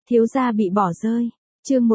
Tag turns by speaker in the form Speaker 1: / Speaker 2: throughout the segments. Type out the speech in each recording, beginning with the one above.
Speaker 1: Thiếu gia bị bỏ rơi. Chương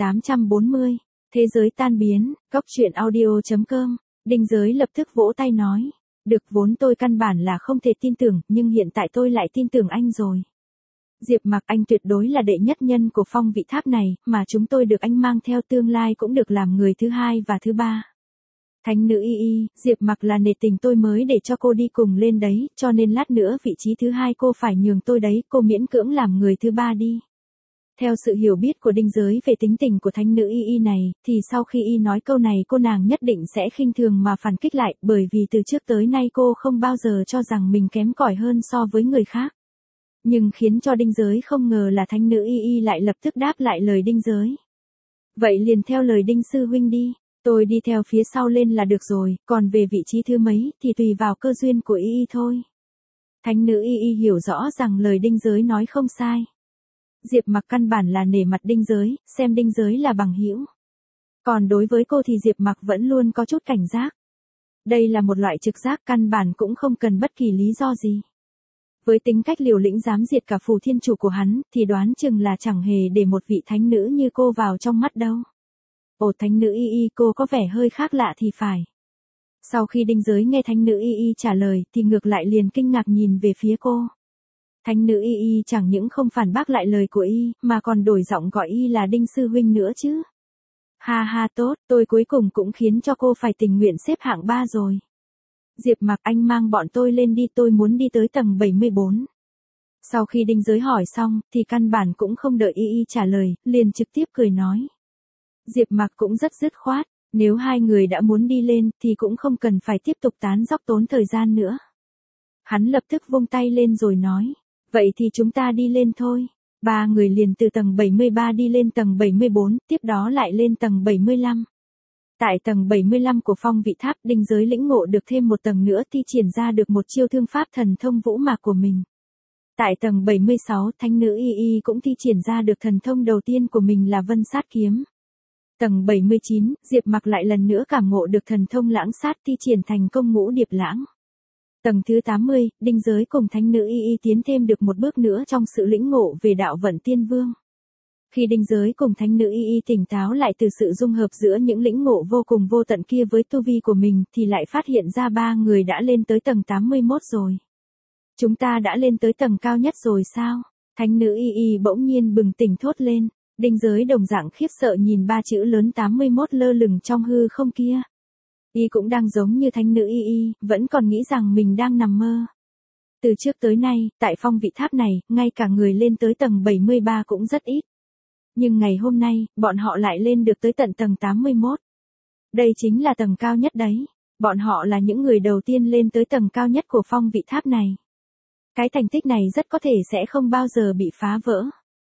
Speaker 1: 1840. Thế giới tan biến. Góc truyện audio.com. Đinh Giới lập tức vỗ tay nói. Được, vốn tôi căn bản là không thể tin tưởng, nhưng hiện tại tôi lại tin tưởng anh rồi. Diệp Mặc, anh tuyệt đối là đệ nhất nhân của phong vị tháp này, mà chúng tôi được anh mang theo tương lai cũng được làm người thứ hai và thứ ba. Thánh nữ Y, Diệp Mặc là nể tình tôi mới để cho cô đi cùng lên đấy, cho nên lát nữa vị trí thứ hai cô phải nhường tôi đấy, cô miễn cưỡng làm người thứ ba đi. Theo sự hiểu biết của Đinh Giới về tính tình của thánh nữ Y này, thì sau khi Y nói câu này cô nàng nhất định sẽ khinh thường mà phản kích lại, bởi vì từ trước tới nay cô không bao giờ cho rằng mình kém cỏi hơn so với người khác. Nhưng khiến cho Đinh Giới không ngờ là thánh nữ Y lại lập tức đáp lại lời Đinh Giới. Vậy liền theo lời Đinh sư huynh đi, tôi đi theo phía sau lên là được rồi, còn về vị trí thứ mấy thì tùy vào cơ duyên của Y thôi. Thánh nữ Y hiểu rõ rằng lời Đinh Giới nói không sai. Diệp Mặc căn bản là nể mặt Đinh Giới, xem Đinh Giới là bằng hữu. Còn đối với cô thì Diệp Mặc vẫn luôn có chút cảnh giác. Đây là một loại trực giác căn bản cũng không cần bất kỳ lý do gì. Với tính cách liều lĩnh dám diệt cả phù thiên chủ của hắn, thì đoán chừng là chẳng hề để một vị thánh nữ như cô vào trong mắt đâu. Ồ, thánh nữ Y, cô có vẻ hơi khác lạ thì phải. Sau khi Đinh Giới nghe thánh nữ Y trả lời thì ngược lại liền kinh ngạc nhìn về phía cô. Thánh nữ Y chẳng những không phản bác lại lời của Y, mà còn đổi giọng gọi Y là Đinh sư huynh nữa chứ. Ha ha, tốt, tôi cuối cùng cũng khiến cho cô phải tình nguyện xếp hạng 3 rồi. Diệp Mặc, anh mang bọn tôi lên đi, tôi muốn đi tới tầng 74. Sau khi Đinh Giới hỏi xong, thì căn bản cũng không đợi Y trả lời, liền trực tiếp cười nói. Diệp Mặc cũng rất dứt khoát, nếu hai người đã muốn đi lên, thì cũng không cần phải tiếp tục tán dóc tốn thời gian nữa. Hắn lập tức vung tay lên rồi nói. Vậy thì chúng ta đi lên thôi. Ba người liền từ tầng 73 đi lên tầng 74, tiếp đó lại lên tầng 75. Tại tầng 75 của phong vị tháp, Đinh Giới lĩnh ngộ được thêm một tầng nữa thi triển ra được một chiêu thương pháp thần thông vũ mạc của mình. Tại tầng 76, thánh nữ Y cũng thi triển ra được thần thông đầu tiên của mình là vân sát kiếm. Tầng 79, Diệp Mặc lại lần nữa cảm ngộ được thần thông lãng sát thi triển thành công ngũ điệp lãng. Tầng thứ 80, Đinh Giới cùng thánh nữ Y tiến thêm được một bước nữa trong sự lĩnh ngộ về đạo vận tiên vương. Khi Đinh Giới cùng thánh nữ Y tỉnh táo lại từ sự dung hợp giữa những lĩnh ngộ vô cùng vô tận kia với tu vi của mình thì lại phát hiện ra ba người đã lên tới tầng 81 rồi. Chúng ta đã lên tới tầng cao nhất rồi sao? Thánh nữ Y bỗng nhiên bừng tỉnh thốt lên. Đinh Giới đồng dạng khiếp sợ nhìn ba chữ lớn 81 lơ lửng trong hư không kia. Y cũng đang giống như thánh nữ Y, vẫn còn nghĩ rằng mình đang nằm mơ. Từ trước tới nay, tại phong vị tháp này, ngay cả người lên tới tầng 73 cũng rất ít. Nhưng ngày hôm nay, bọn họ lại lên được tới tận tầng 81. Đây chính là tầng cao nhất đấy. Bọn họ là những người đầu tiên lên tới tầng cao nhất của phong vị tháp này. Cái thành tích này rất có thể sẽ không bao giờ bị phá vỡ.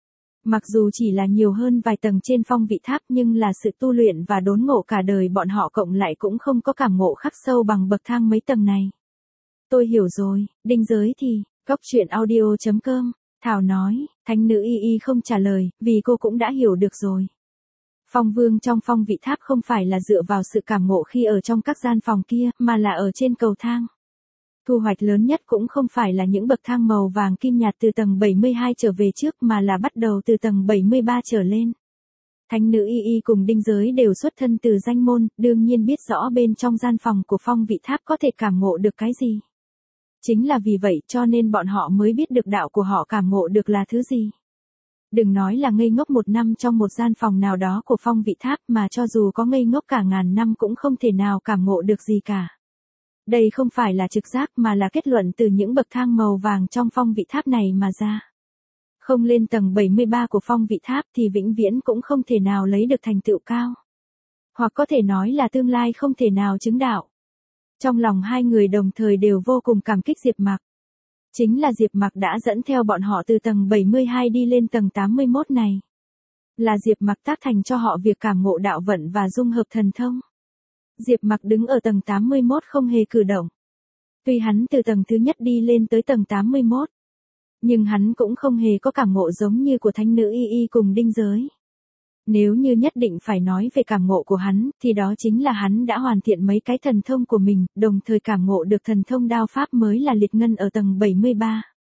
Speaker 1: Mặc dù chỉ là nhiều hơn vài tầng trên phong vị tháp nhưng là sự tu luyện và đốn ngộ cả đời bọn họ cộng lại cũng không có cảm ngộ khắc sâu bằng bậc thang mấy tầng này. Tôi hiểu rồi, Đinh Giới thì, góc truyện audio.com, Thảo nói, thánh nữ Y không trả lời, vì cô cũng đã hiểu được rồi. Phong vương trong phong vị tháp không phải là dựa vào sự cảm ngộ khi ở trong các gian phòng kia, mà là ở trên cầu thang. Thu hoạch lớn nhất cũng không phải là những bậc thang màu vàng kim nhạt từ tầng 72 trở về trước mà là bắt đầu từ tầng 73 trở lên. Thánh nữ Y cùng Đinh Giới đều xuất thân từ danh môn, đương nhiên biết rõ bên trong gian phòng của phong vị tháp có thể cảm ngộ được cái gì. Chính là vì vậy cho nên bọn họ mới biết được đạo của họ cảm ngộ được là thứ gì. Đừng nói là ngây ngốc một năm trong một gian phòng nào đó của phong vị tháp mà cho dù có ngây ngốc cả ngàn năm cũng không thể nào cảm ngộ được gì cả. Đây không phải là trực giác mà là kết luận từ những bậc thang màu vàng trong phong vị tháp này mà ra. Không lên tầng 73 của phong vị tháp thì vĩnh viễn cũng không thể nào lấy được thành tựu cao. Hoặc có thể nói là tương lai không thể nào chứng đạo. Trong lòng hai người đồng thời đều vô cùng cảm kích Diệp Mặc. Chính là Diệp Mặc đã dẫn theo bọn họ từ tầng 72 đi lên tầng 81 này. Là Diệp Mặc tác thành cho họ việc cảm ngộ đạo vận và dung hợp thần thông. Diệp Mặc đứng ở tầng 81 không hề cử động. Tuy hắn từ tầng thứ nhất đi lên tới tầng 81, nhưng hắn cũng không hề có cảm ngộ giống như của thánh nữ Y cùng Đinh Giới. Nếu như nhất định phải nói về cảm ngộ của hắn, thì đó chính là hắn đã hoàn thiện mấy cái thần thông của mình, đồng thời cảm ngộ được thần thông đao pháp mới là liệt ngân ở tầng 73.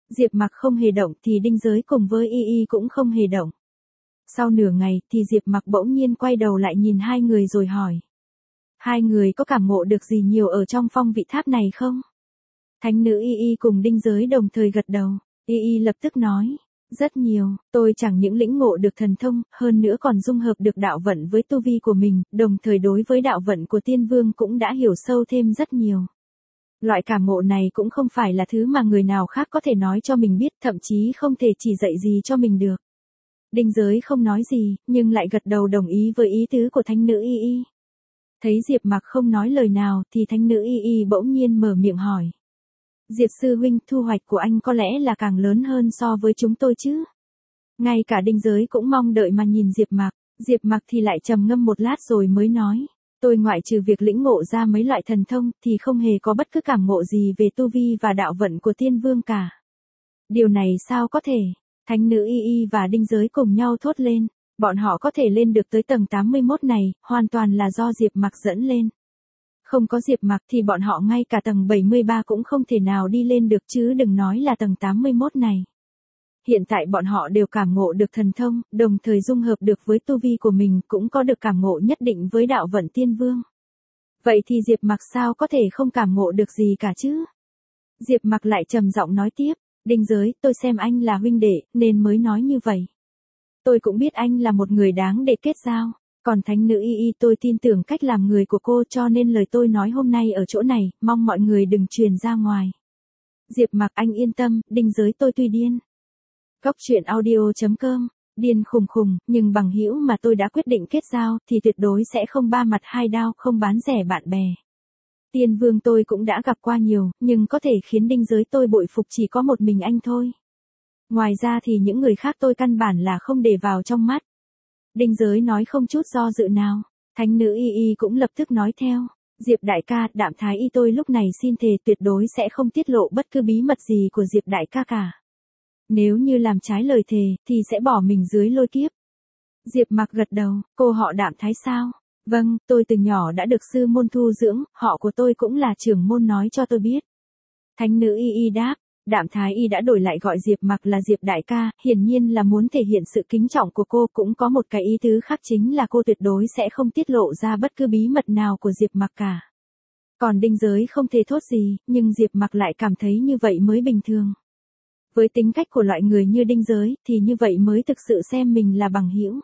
Speaker 1: Diệp Mặc không hề động thì Đinh Giới cùng với Y cũng không hề động. Sau nửa ngày thì Diệp Mặc bỗng nhiên quay đầu lại nhìn hai người rồi hỏi. Hai người có cảm ngộ được gì nhiều ở trong phong vị tháp này không? Thánh nữ Y cùng Đinh Giới đồng thời gật đầu. Y lập tức nói. Rất nhiều, tôi chẳng những lĩnh ngộ được thần thông, hơn nữa còn dung hợp được đạo vận với tu vi của mình, đồng thời đối với đạo vận của tiên vương cũng đã hiểu sâu thêm rất nhiều. Loại cảm ngộ này cũng không phải là thứ mà người nào khác có thể nói cho mình biết, thậm chí không thể chỉ dạy gì cho mình được. Đinh Giới không nói gì, nhưng lại gật đầu đồng ý với ý tứ của thánh nữ Y. Thấy Diệp Mặc không nói lời nào thì thánh nữ Y bỗng nhiên mở miệng hỏi. Diệp sư huynh, thu hoạch của anh có lẽ là càng lớn hơn so với chúng tôi chứ? Ngay cả Đinh Giới cũng mong đợi mà nhìn Diệp Mặc. Diệp Mặc thì lại trầm ngâm một lát rồi mới nói. Tôi ngoại trừ việc lĩnh ngộ ra mấy loại thần thông thì không hề có bất cứ cảm ngộ gì về tu vi và đạo vận của tiên vương cả. Điều này sao có thể? Thánh nữ Y và Đinh Giới cùng nhau thốt lên. Bọn họ có thể lên được tới tầng 81 này, hoàn toàn là do Diệp Mặc dẫn lên. Không có Diệp Mặc thì bọn họ ngay cả tầng 73 cũng không thể nào đi lên được chứ đừng nói là tầng 81 này. Hiện tại bọn họ đều cảm ngộ được thần thông, đồng thời dung hợp được với tu vi của mình cũng có được cảm ngộ nhất định với đạo vận tiên vương. Vậy thì Diệp Mặc sao có thể không cảm ngộ được gì cả chứ? Diệp Mặc lại trầm giọng nói tiếp, Đinh Giới, tôi xem anh là huynh đệ, nên mới nói như vậy. Tôi cũng biết anh là một người đáng để kết giao. Còn thánh nữ Y tôi tin tưởng cách làm người của cô cho nên lời tôi nói hôm nay ở chỗ này, mong mọi người đừng truyền ra ngoài. Diệp Mặc anh yên tâm, Đinh Giới tôi tuy điên. Góc truyện audio.com, điên khùng khùng, nhưng bằng hữu mà tôi đã quyết định kết giao thì tuyệt đối sẽ không ba mặt hai đao, không bán rẻ bạn bè. Tiên vương tôi cũng đã gặp qua nhiều, nhưng có thể khiến Đinh Giới tôi bội phục chỉ có một mình anh thôi. Ngoài ra thì những người khác tôi căn bản là không để vào trong mắt. Đinh Giới nói không chút do dự nào. Thánh nữ Y cũng lập tức nói theo. Diệp đại ca, Đạm Thái Y tôi lúc này xin thề tuyệt đối sẽ không tiết lộ bất cứ bí mật gì của Diệp đại ca cả. Nếu như làm trái lời thề, thì sẽ bỏ mình dưới lôi kiếp. Diệp Mặc gật đầu, cô họ Đạm Thái sao? Vâng, tôi từ nhỏ đã được sư môn thu dưỡng, họ của tôi cũng là trưởng môn nói cho tôi biết. Thánh nữ Y đáp. Đạm Thái Y đã đổi lại gọi Diệp Mặc là Diệp đại ca, hiển nhiên là muốn thể hiện sự kính trọng của cô, cũng có một cái ý tứ khác chính là cô tuyệt đối sẽ không tiết lộ ra bất cứ bí mật nào của Diệp Mặc cả. Còn Đinh Giới không thể thốt gì, nhưng Diệp Mặc lại cảm thấy như vậy mới bình thường. Với tính cách của loại người như Đinh Giới thì như vậy mới thực sự xem mình là bằng hữu.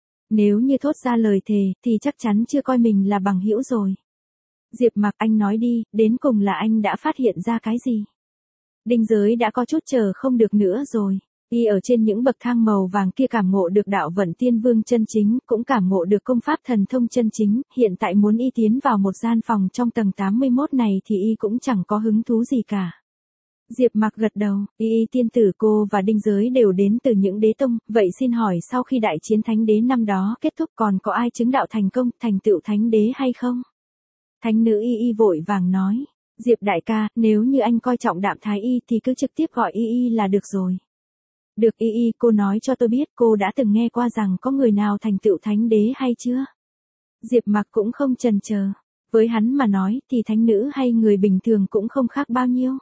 Speaker 1: Nếu như thốt ra lời thề thì chắc chắn chưa coi mình là bằng hữu rồi. Diệp Mặc anh nói đi, đến cùng là anh đã phát hiện ra cái gì? Đinh Giới đã có chút chờ không được nữa rồi. Y ở trên những bậc thang màu vàng kia cảm ngộ được đạo vận tiên vương chân chính, cũng cảm ngộ được công pháp thần thông chân chính, hiện tại muốn Y tiến vào một gian phòng trong tầng 81 này thì Y cũng chẳng có hứng thú gì cả. Diệp Mặc gật đầu, Y tiên tử cô và Đinh Giới đều đến từ những đế tông, vậy xin hỏi sau khi đại chiến thánh đế năm đó kết thúc còn có ai chứng đạo thành công, thành tựu thánh đế hay không? Thánh nữ Y vội vàng nói. Diệp đại ca, nếu như anh coi trọng Đạm Thái Y thì cứ trực tiếp gọi Y là được rồi. Được Y, cô nói cho tôi biết cô đã từng nghe qua rằng có người nào thành tựu thánh đế hay chưa? Diệp Mặc cũng không chần chờ. Với hắn mà nói thì thánh nữ hay người bình thường cũng không khác bao nhiêu.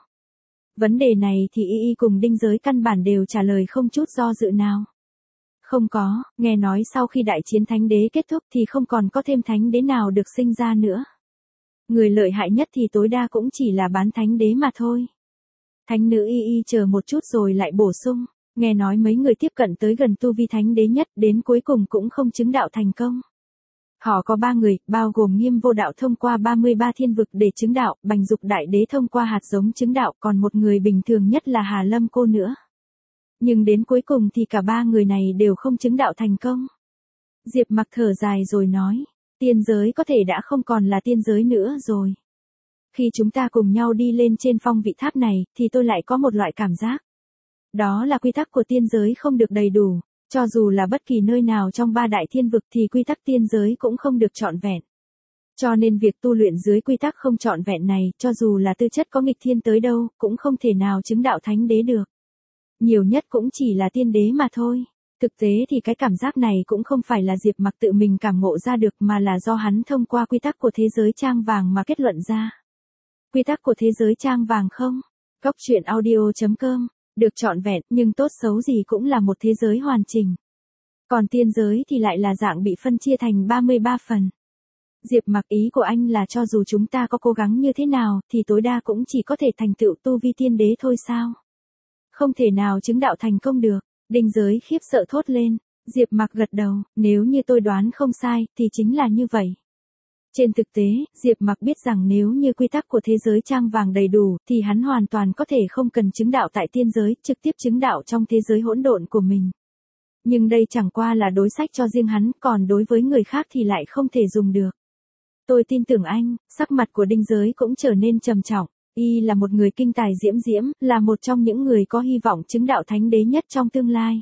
Speaker 1: Vấn đề này thì Y cùng Đinh Giới căn bản đều trả lời không chút do dự nào. Không có, nghe nói sau khi đại chiến thánh đế kết thúc thì không còn có thêm thánh đế nào được sinh ra nữa. Người lợi hại nhất thì tối đa cũng chỉ là bán thánh đế mà thôi. Thánh nữ Y chờ một chút rồi lại bổ sung, nghe nói mấy người tiếp cận tới gần tu vi thánh đế nhất đến cuối cùng cũng không chứng đạo thành công. Họ có 3 người, bao gồm Nghiêm Vô Đạo thông qua 33 thiên vực để chứng đạo, Bành Dục Đại Đế thông qua hạt giống chứng đạo, còn một người bình thường nhất là Hà Lâm cô nữa. Nhưng đến cuối cùng thì cả 3 người này đều không chứng đạo thành công. Diệp Mặc thở dài rồi nói. Tiên giới có thể đã không còn là tiên giới nữa rồi. Khi chúng ta cùng nhau đi lên trên phong vị tháp này, thì tôi lại có một loại cảm giác. Đó là quy tắc của tiên giới không được đầy đủ. Cho dù là bất kỳ nơi nào trong 3 đại thiên vực thì quy tắc tiên giới cũng không được trọn vẹn. Cho nên việc tu luyện dưới quy tắc không trọn vẹn này, cho dù là tư chất có nghịch thiên tới đâu, cũng không thể nào chứng đạo thánh đế được. Nhiều nhất cũng chỉ là tiên đế mà thôi. Thực tế thì cái cảm giác này cũng không phải là Diệp Mặc tự mình cảm ngộ ra được mà là do hắn thông qua quy tắc của thế giới trang vàng mà kết luận ra. Quy tắc của thế giới trang vàng không? Góc truyện audio.com được trọn vẹn, nhưng tốt xấu gì cũng là một thế giới hoàn chỉnh. Còn tiên giới thì lại là dạng bị phân chia thành 33 phần. Diệp Mặc, ý của anh là cho dù chúng ta có cố gắng như thế nào, thì tối đa cũng chỉ có thể thành tựu tu vi tiên đế thôi sao? Không thể nào chứng đạo thành công được. Đinh Giới khiếp sợ thốt lên. Diệp Mặc gật đầu, nếu như tôi đoán không sai, thì chính là như vậy. Trên thực tế, Diệp Mặc biết rằng nếu như quy tắc của thế giới trang vàng đầy đủ, thì hắn hoàn toàn có thể không cần chứng đạo tại tiên giới, trực tiếp chứng đạo trong thế giới hỗn độn của mình. Nhưng đây chẳng qua là đối sách cho riêng hắn, còn đối với người khác thì lại không thể dùng được. Tôi tin tưởng anh. Sắc mặt của Đinh Giới cũng trở nên trầm trọng. Y là một người kinh tài diễm diễm, là một trong những người có hy vọng chứng đạo thánh đế nhất trong tương lai.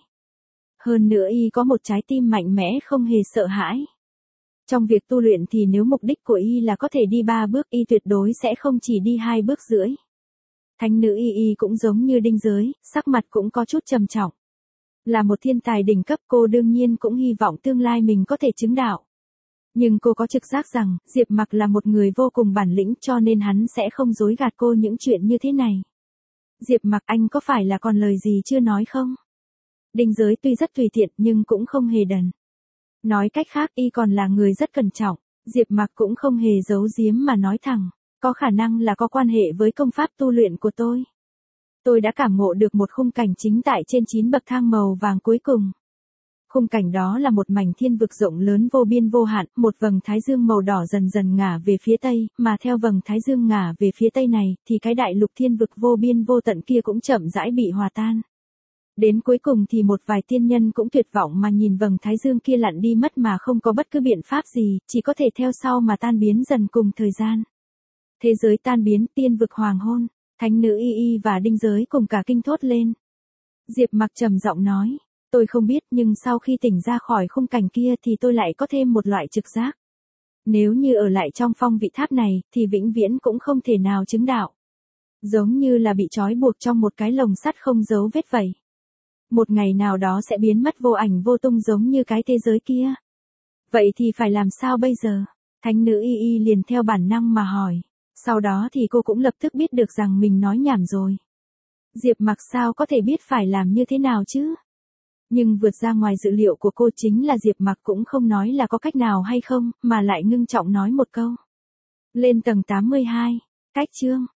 Speaker 1: Hơn nữa Y có một trái tim mạnh mẽ không hề sợ hãi. Trong việc tu luyện thì nếu mục đích của Y là có thể đi 3 bước, Y tuyệt đối sẽ không chỉ đi 2 bước rưỡi. Thánh nữ Y cũng giống như Đinh Giới, sắc mặt cũng có chút trầm trọng. Là một thiên tài đỉnh cấp, cô đương nhiên cũng hy vọng tương lai mình có thể chứng đạo. Nhưng cô có trực giác rằng, Diệp Mặc là một người vô cùng bản lĩnh, cho nên hắn sẽ không dối gạt cô những chuyện như thế này. Diệp Mặc, anh có phải là còn lời gì chưa nói không? Đinh Giới tuy rất tùy tiện nhưng cũng không hề đần. Nói cách khác, Y còn là người rất cẩn trọng. Diệp Mặc cũng không hề giấu giếm mà nói thẳng, có khả năng là có quan hệ với công pháp tu luyện của tôi. Tôi đã cảm ngộ được một khung cảnh chính tại trên 9 bậc thang màu vàng cuối cùng. Khung cảnh đó là một mảnh thiên vực rộng lớn vô biên vô hạn, một vầng thái dương màu đỏ dần dần ngả về phía tây, mà theo vầng thái dương ngả về phía tây này, thì cái đại lục thiên vực vô biên vô tận kia cũng chậm rãi bị hòa tan. Đến cuối cùng thì một vài tiên nhân cũng tuyệt vọng mà nhìn vầng thái dương kia lặn đi mất mà không có bất cứ biện pháp gì, chỉ có thể theo sau mà tan biến dần cùng thời gian. Thế giới tan biến, tiên vực hoàng hôn, thánh nữ Y và Đinh Giới cùng cả kinh thốt lên. Diệp Mặc trầm giọng nói. Tôi không biết, nhưng sau khi tỉnh ra khỏi khung cảnh kia thì tôi lại có thêm một loại trực giác. Nếu như ở lại trong phong vị tháp này, thì vĩnh viễn cũng không thể nào chứng đạo. Giống như là bị trói buộc trong một cái lồng sắt không dấu vết vậy. Một ngày nào đó sẽ biến mất vô ảnh vô tung giống như cái thế giới kia. Vậy thì phải làm sao bây giờ? Thánh nữ Y liền theo bản năng mà hỏi. Sau đó thì cô cũng lập tức biết được rằng mình nói nhảm rồi. Diệp Mặc sao có thể biết phải làm như thế nào chứ? Nhưng vượt ra ngoài dự liệu của cô chính là Diệp Mặc cũng không nói là có cách nào hay không, mà lại ngưng trọng nói một câu. Lên tầng 82, cách chương.